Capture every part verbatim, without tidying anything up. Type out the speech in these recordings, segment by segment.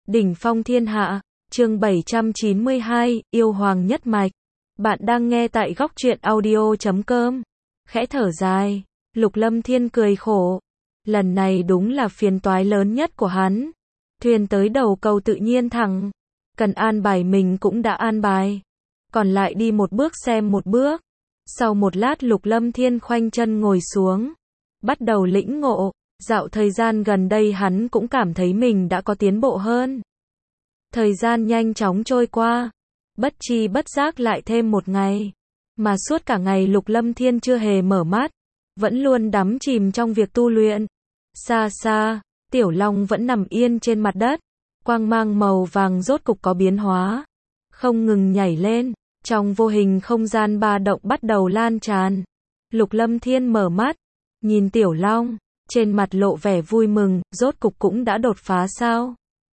Đỉnh phong thiên hạ, chương bảy trăm chín mươi hai, yêu hoàng nhất mạch. Bạn đang nghe tại góc truyện audio chấm com. Khẽ thở dài, Lục Lâm Thiên cười khổ. Lần này đúng là phiền toái lớn nhất của hắn. Thuyền tới đầu cầu tự nhiên thẳng. Cần an bài mình cũng đã an bài. Còn lại đi một bước xem một bước. Sau một lát Lục Lâm Thiên khoanh chân ngồi xuống. Bắt đầu lĩnh ngộ. Dạo thời gian gần đây hắn cũng cảm thấy mình đã có tiến bộ hơn. Thời gian nhanh chóng trôi qua. Bất chi bất giác lại thêm một ngày. Mà suốt cả ngày Lục Lâm Thiên chưa hề mở mắt. Vẫn luôn đắm chìm trong việc tu luyện. Xa xa, Tiểu Long vẫn nằm yên trên mặt đất. Quang mang màu vàng rốt cục có biến hóa. Không ngừng nhảy lên. Trong vô hình không gian ba động bắt đầu lan tràn. Lục Lâm Thiên mở mắt. Nhìn Tiểu Long. Trên mặt lộ vẻ vui mừng, rốt cục cũng đã đột phá sao?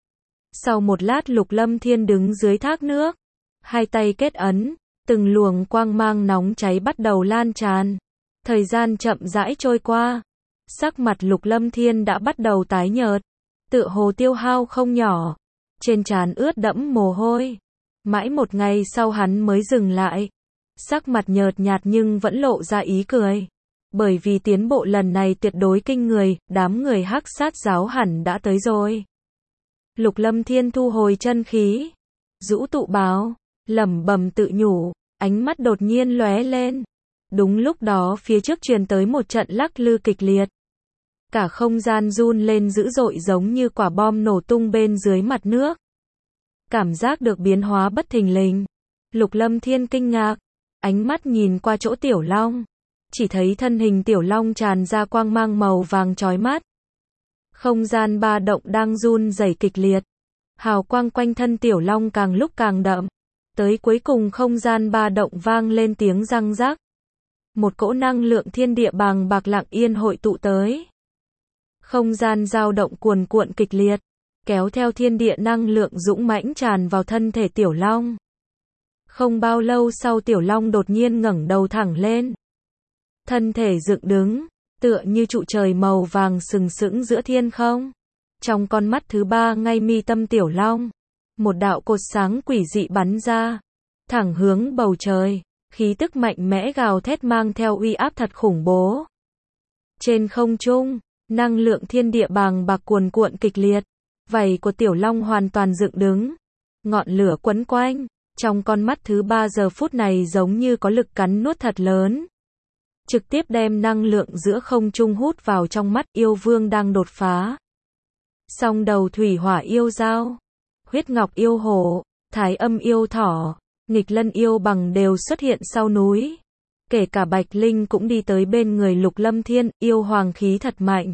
Sau một lát Lục Lâm Thiên đứng dưới thác nước. Hai tay kết ấn, từng luồng quang mang nóng cháy bắt đầu lan tràn. Thời gian chậm rãi trôi qua. Sắc mặt Lục Lâm Thiên đã bắt đầu tái nhợt. Tựa hồ tiêu hao không nhỏ. Trên trán ướt đẫm mồ hôi. Mãi một ngày sau hắn mới dừng lại. Sắc mặt nhợt nhạt nhưng vẫn lộ ra ý cười. Bởi vì tiến bộ lần này tuyệt đối kinh người, đám người Hắc Sát giáo hẳn đã tới rồi. Lục Lâm Thiên thu hồi chân khí, rũ tụ báo, lẩm bẩm tự nhủ, ánh mắt đột nhiên lóe lên. Đúng lúc đó phía trước truyền tới một trận lắc lư kịch liệt. Cả không gian run lên dữ dội giống như quả bom nổ tung bên dưới mặt nước. Cảm giác được biến hóa bất thình lình. Lục Lâm Thiên kinh ngạc, ánh mắt nhìn qua chỗ Tiểu Long. Chỉ thấy thân hình Tiểu Long tràn ra quang mang màu vàng chói mắt. Không gian ba động đang run rẩy kịch liệt. Hào quang quanh thân Tiểu Long càng lúc càng đậm. Tới cuối cùng không gian ba động vang lên tiếng răng rắc. Một cỗ năng lượng thiên địa bàng bạc lặng yên hội tụ tới. Không gian dao động cuồn cuộn kịch liệt. Kéo theo thiên địa năng lượng dũng mãnh tràn vào thân thể Tiểu Long. Không bao lâu sau Tiểu Long đột nhiên ngẩng đầu thẳng lên. Thân thể dựng đứng, tựa như trụ trời màu vàng sừng sững giữa thiên không. Trong con mắt thứ ba ngay mi tâm Tiểu Long, một đạo cột sáng quỷ dị bắn ra, thẳng hướng bầu trời, khí tức mạnh mẽ gào thét mang theo uy áp thật khủng bố. Trên không trung, năng lượng thiên địa bàng bạc cuồn cuộn kịch liệt, vảy của Tiểu Long hoàn toàn dựng đứng, ngọn lửa quấn quanh, trong con mắt thứ ba giờ phút này giống như có lực cắn nuốt thật lớn. Trực tiếp đem năng lượng giữa không trung hút vào trong mắt. Yêu vương đang đột phá. Song đầu thủy hỏa yêu dao, huyết ngọc yêu hổ, thái âm yêu thỏ, nghịch lân yêu bằng đều xuất hiện sau núi. Kể cả Bạch Linh cũng đi tới bên người Lục Lâm Thiên, yêu hoàng khí thật mạnh.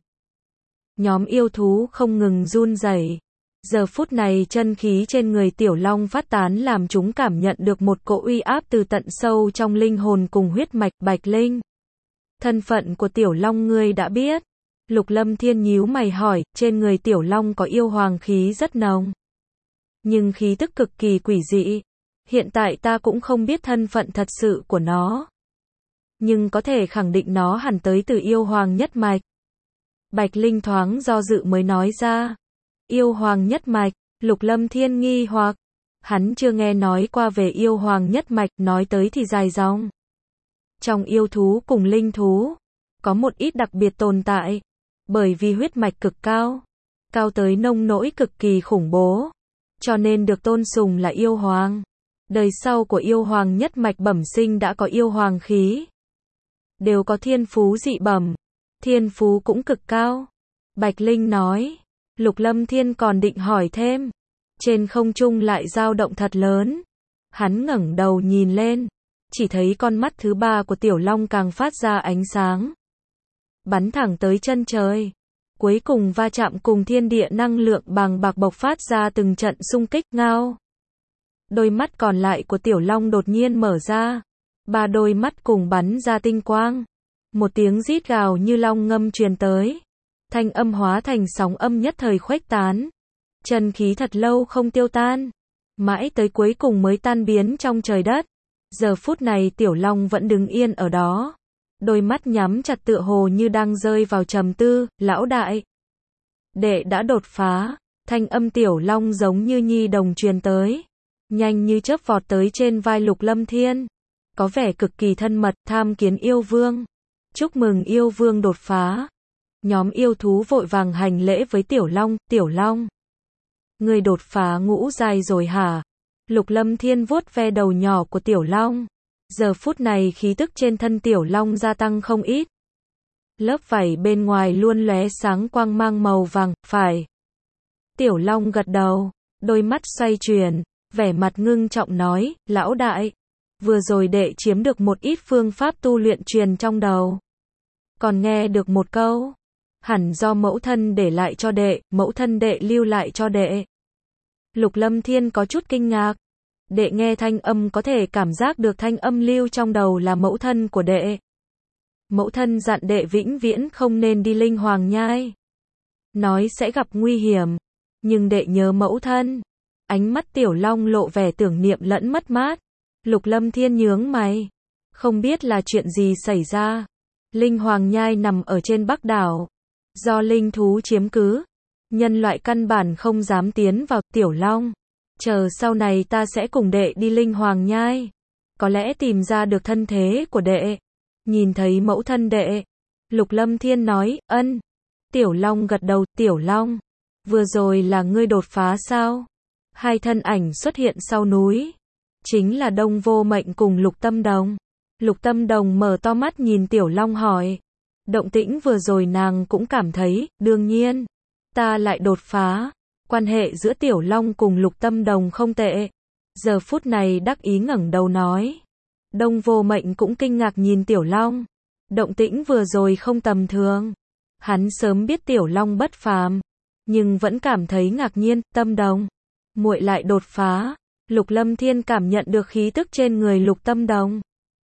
Nhóm yêu thú không ngừng run rẩy. Giờ phút này chân khí trên người Tiểu Long phát tán làm chúng cảm nhận được một cỗ uy áp từ tận sâu trong linh hồn cùng huyết mạch. Bạch Linh, thân phận của Tiểu Long ngươi đã biết. Lục Lâm Thiên nhíu mày hỏi, trên người Tiểu Long có yêu hoàng khí rất nồng. Nhưng khí tức cực kỳ quỷ dị. Hiện tại ta cũng không biết thân phận thật sự của nó. Nhưng có thể khẳng định nó hẳn tới từ yêu hoàng nhất mạch. Bạch Linh thoáng do dự mới nói ra. Yêu hoàng nhất mạch, Lục Lâm Thiên nghi hoặc. Hắn chưa nghe nói qua về yêu hoàng nhất mạch, nói tới thì dài dòng. Trong yêu thú cùng linh thú, có một ít đặc biệt tồn tại, bởi vì huyết mạch cực cao, cao tới nông nỗi cực kỳ khủng bố, cho nên được tôn sùng là yêu hoàng. Đời sau của yêu hoàng nhất mạch bẩm sinh đã có yêu hoàng khí, đều có thiên phú dị bẩm, thiên phú cũng cực cao. Bạch Linh nói. Lục Lâm Thiên còn định hỏi thêm, trên không trung lại dao động thật lớn. Hắn ngẩng đầu nhìn lên. Chỉ thấy con mắt thứ ba của Tiểu Long càng phát ra ánh sáng. Bắn thẳng tới chân trời. Cuối cùng va chạm cùng thiên địa năng lượng bàng bạc bộc phát ra từng trận xung kích. Ngao. Đôi mắt còn lại của Tiểu Long đột nhiên mở ra. Ba đôi mắt cùng bắn ra tinh quang. Một tiếng rít gào như long ngâm truyền tới. Thanh âm hóa thành sóng âm nhất thời khuếch tán. Chân khí thật lâu không tiêu tan. Mãi tới cuối cùng mới tan biến trong trời đất. Giờ phút này Tiểu Long vẫn đứng yên ở đó. Đôi mắt nhắm chặt tựa hồ như đang rơi vào trầm tư. Lão đại, đệ đã đột phá. Thanh âm Tiểu Long giống như nhi đồng truyền tới, nhanh như chớp vọt tới trên vai Lục Lâm Thiên, có vẻ cực kỳ thân mật, tham kiến yêu vương. Chúc mừng yêu vương đột phá. Nhóm yêu thú vội vàng hành lễ với Tiểu Long, Tiểu Long. Người đột phá ngũ giai rồi hả? Lục Lâm Thiên vuốt ve đầu nhỏ của Tiểu Long. Giờ phút này khí tức trên thân Tiểu Long gia tăng không ít. Lớp vảy bên ngoài luôn lóe sáng quang mang màu vàng, phải. Tiểu Long gật đầu, đôi mắt xoay chuyển, vẻ mặt ngưng trọng nói, lão đại, vừa rồi đệ chiếm được một ít phương pháp tu luyện truyền trong đầu. Còn nghe được một câu, hẳn do mẫu thân để lại cho đệ, mẫu thân đệ lưu lại cho đệ. Lục Lâm Thiên có chút kinh ngạc, đệ nghe thanh âm có thể cảm giác được thanh âm lưu trong đầu là mẫu thân của đệ. Mẫu thân dặn đệ vĩnh viễn không nên đi Linh Hoàng Nhai, nói sẽ gặp nguy hiểm, nhưng đệ nhớ mẫu thân. Ánh mắt Tiểu Long lộ vẻ tưởng niệm lẫn mất mát. Lục Lâm Thiên nhướng mày, không biết là chuyện gì xảy ra. Linh Hoàng Nhai nằm ở trên Bắc đảo, do linh thú chiếm cứ, nhân loại căn bản không dám tiến vào. Tiểu Long, chờ sau này ta sẽ cùng đệ đi Linh Hoàng Nhai, có lẽ tìm ra được thân thế của đệ, nhìn thấy mẫu thân đệ. Lục Lâm Thiên nói, ân. Tiểu Long gật đầu, Tiểu Long, vừa rồi là ngươi đột phá sao? Hai thân ảnh xuất hiện sau núi, chính là Đông Vô Mệnh cùng Lục Tâm Đồng. Lục Tâm Đồng mở to mắt nhìn Tiểu Long hỏi, động tĩnh vừa rồi nàng cũng cảm thấy, đương nhiên, ta lại đột phá. Quan hệ giữa Tiểu Long cùng Lục Tâm Đồng không tệ. Giờ phút này đắc ý ngẩng đầu nói. Đông Vô Mệnh cũng kinh ngạc nhìn Tiểu Long, động tĩnh vừa rồi không tầm thường. Hắn sớm biết Tiểu Long bất phàm, nhưng vẫn cảm thấy ngạc nhiên. Tâm Đồng, muội lại đột phá. Lục Lâm Thiên cảm nhận được khí tức trên người Lục Tâm Đồng,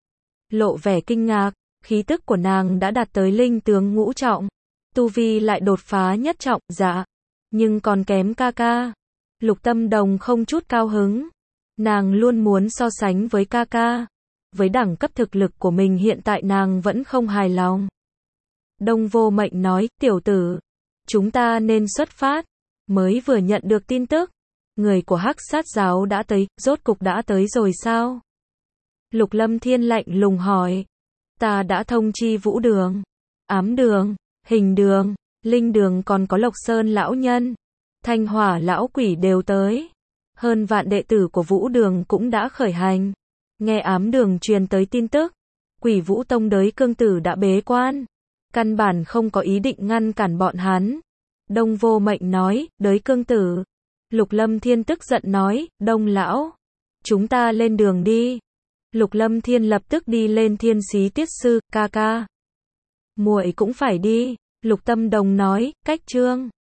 lộ vẻ kinh ngạc. Khí tức của nàng đã đạt tới linh tướng ngũ trọng, tu vi lại đột phá nhất trọng. Dạ, nhưng còn kém ca ca. Lục Tâm Đồng không chút cao hứng, nàng luôn muốn so sánh với ca ca. Với đẳng cấp thực lực của mình hiện tại nàng vẫn không hài lòng. Đông Vô Mệnh nói, tiểu tử, chúng ta nên xuất phát. Mới vừa nhận được tin tức, người của Hắc Sát giáo đã tới, rốt cục đã tới rồi sao? Lục Lâm Thiên lạnh lùng hỏi. Ta đã thông chi Vũ Đường, Ám Đường, Hình Đường, Linh Đường, còn có Lộc Sơn lão nhân, Thanh Hỏa lão quỷ đều tới. Hơn vạn đệ tử của Vũ Đường cũng đã khởi hành. Nghe Ám Đường truyền tới tin tức, Quỷ Vũ Tông đới cương tử đã bế quan, căn bản không có ý định ngăn cản bọn hắn. Đông Vô Mệnh nói, đới cương tử. Lục Lâm Thiên tức giận nói, Đông lão, chúng ta lên đường đi. Lục Lâm Thiên lập tức đi lên Thiên Xí Tiết Sư, ca ca, muội cũng phải đi. Lục Tâm Đồng nói, cách chương